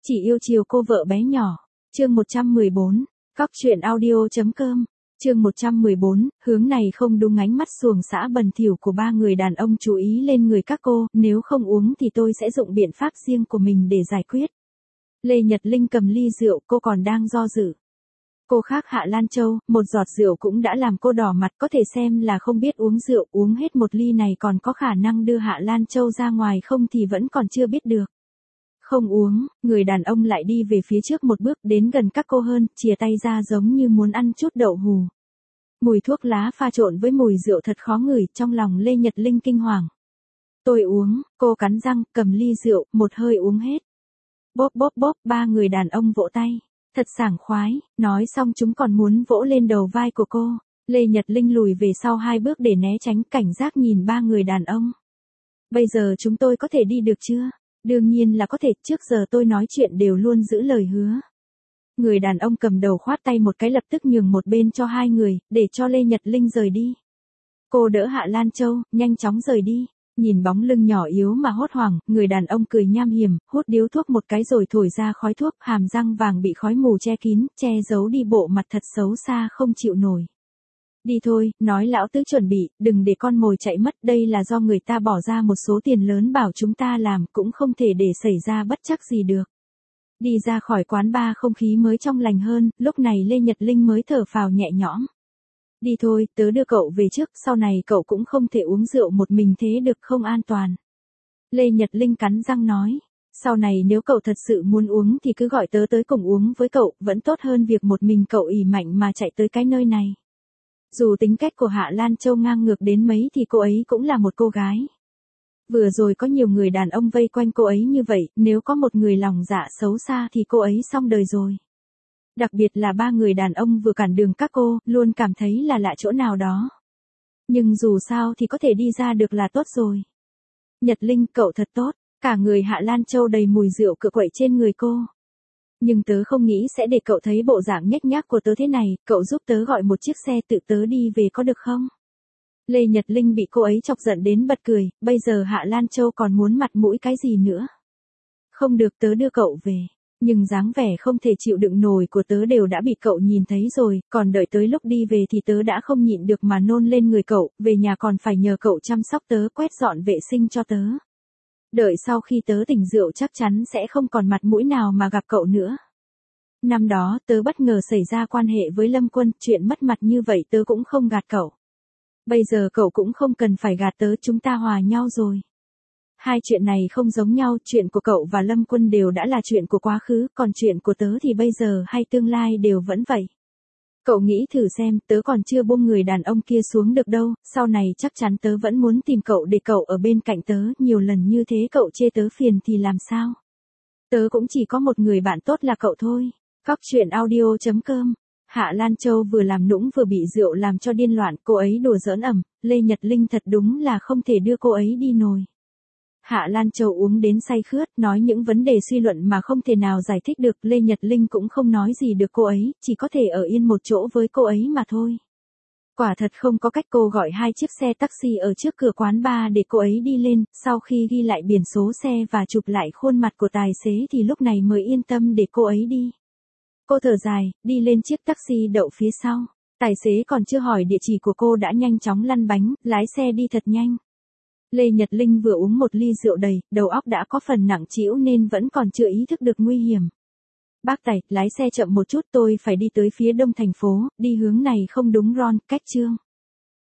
Chỉ yêu chiều cô vợ bé nhỏ. Chương 114. Cóc truyện audio.com. Chương 114, hướng này không đúng, ánh mắt xuồng xã bẩn thỉu của ba người đàn ông chú ý lên người các cô, nếu không uống thì tôi sẽ dụng biện pháp riêng của mình để giải quyết. Lê Nhật Linh cầm ly rượu, cô còn đang do dự. Cô khác Hạ Lan Châu, một giọt rượu cũng đã làm cô đỏ mặt, có thể xem là không biết uống rượu, uống hết một ly này còn có khả năng đưa Hạ Lan Châu ra ngoài không thì vẫn còn chưa biết được. Không uống, người đàn ông lại đi về phía trước một bước, đến gần các cô hơn, chìa tay ra giống như muốn ăn chút đậu hù. Mùi thuốc lá pha trộn với mùi rượu thật khó ngửi, trong lòng Lê Nhật Linh kinh hoàng. Tôi uống, cô cắn răng, cầm ly rượu, một hơi uống hết. Bóp bóp bóp, ba người đàn ông vỗ tay. Thật sảng khoái, nói xong chúng còn muốn vỗ lên đầu vai của cô. Lê Nhật Linh lùi về sau 2 bước để né tránh, cảnh giác nhìn ba người đàn ông. Bây giờ chúng tôi có thể đi được chưa? Đương nhiên là có thể, trước giờ tôi nói chuyện đều luôn giữ lời hứa. Người đàn ông cầm đầu khoát tay một cái, lập tức nhường một bên cho hai người, để cho Lê Nhật Linh rời đi. Cô đỡ Hạ Lan Châu, nhanh chóng rời đi. Nhìn bóng lưng nhỏ yếu mà hốt hoảng, người đàn ông cười nham hiểm, hút điếu thuốc một cái rồi thổi ra khói thuốc, hàm răng vàng bị khói mù che kín, che giấu đi bộ mặt thật xấu xa không chịu nổi. Đi thôi, nói lão tứ chuẩn bị, đừng để con mồi chạy mất, đây là do người ta bỏ ra một số tiền lớn bảo chúng ta làm, cũng không thể để xảy ra bất trắc gì được. Đi ra khỏi quán bar, không khí mới trong lành hơn, lúc này Lê Nhật Linh mới thở phào nhẹ nhõm. Đi thôi, tớ đưa cậu về trước, sau này cậu cũng không thể uống rượu một mình thế được, không an toàn. Lê Nhật Linh cắn răng nói, sau này nếu cậu thật sự muốn uống thì cứ gọi tớ tới cùng uống với cậu, vẫn tốt hơn việc một mình cậu ỷ mạnh mà chạy tới cái nơi này. Dù tính cách của Hạ Lan Châu ngang ngược đến mấy thì cô ấy cũng là một cô gái. Vừa rồi có nhiều người đàn ông vây quanh cô ấy như vậy, nếu có một người lòng dạ xấu xa thì cô ấy xong đời rồi. Đặc biệt là ba người đàn ông vừa cản đường các cô, luôn cảm thấy là lạ chỗ nào đó. Nhưng dù sao thì có thể đi ra được là tốt rồi. Nhật Linh, cậu thật tốt, cả người Hạ Lan Châu đầy mùi rượu cựa quậy trên người cô. Nhưng tớ không nghĩ sẽ để cậu thấy bộ dạng nhếch nhác của tớ thế này, cậu giúp tớ gọi một chiếc xe tự tớ đi về có được không? Lê Nhật Linh bị cô ấy chọc giận đến bật cười, bây giờ Hạ Lan Châu còn muốn mặt mũi cái gì nữa? Không được, tớ đưa cậu về. Nhưng dáng vẻ không thể chịu đựng nổi của tớ đều đã bị cậu nhìn thấy rồi, còn đợi tới lúc đi về thì tớ đã không nhịn được mà nôn lên người cậu, về nhà còn phải nhờ cậu chăm sóc tớ, quét dọn vệ sinh cho tớ. Đợi sau khi tớ tỉnh rượu chắc chắn sẽ không còn mặt mũi nào mà gặp cậu nữa. Năm đó tớ bất ngờ xảy ra quan hệ với Lâm Quân, chuyện mất mặt như vậy tớ cũng không gạt cậu. Bây giờ cậu cũng không cần phải gạt tớ, chúng ta hòa nhau rồi. Hai chuyện này không giống nhau, chuyện của cậu và Lâm Quân đều đã là chuyện của quá khứ, còn chuyện của tớ thì bây giờ hay tương lai đều vẫn vậy. Cậu nghĩ thử xem, tớ còn chưa buông người đàn ông kia xuống được đâu, sau này chắc chắn tớ vẫn muốn tìm cậu để cậu ở bên cạnh tớ, nhiều lần như thế cậu chê tớ phiền thì làm sao? Tớ cũng chỉ có một người bạn tốt là cậu thôi. Cóc truyện audio.com. Hạ Lan Châu vừa làm nũng vừa bị rượu làm cho điên loạn, cô ấy đùa giỡn ẩm, Lê Nhật Linh thật đúng là không thể đưa cô ấy đi nổi. Hạ Lan Châu uống đến say khướt, nói những vấn đề suy luận mà không thể nào giải thích được, Lê Nhật Linh cũng không nói gì được cô ấy, chỉ có thể ở yên một chỗ với cô ấy mà thôi. Quả thật không có cách, cô gọi 2 chiếc xe taxi ở trước cửa quán bar để cô ấy đi lên, sau khi ghi lại biển số xe và chụp lại khuôn mặt của tài xế thì lúc này mới yên tâm để cô ấy đi. Cô thở dài, đi lên chiếc taxi đậu phía sau. Tài xế còn chưa hỏi địa chỉ của cô đã nhanh chóng lăn bánh, lái xe đi thật nhanh. Lê Nhật Linh vừa uống một ly rượu đầy, đầu óc đã có phần nặng trĩu nên vẫn còn chưa ý thức được nguy hiểm. Bác tài, lái xe chậm một chút, tôi phải đi tới phía đông thành phố, đi hướng này không đúng Ron, cách Trương.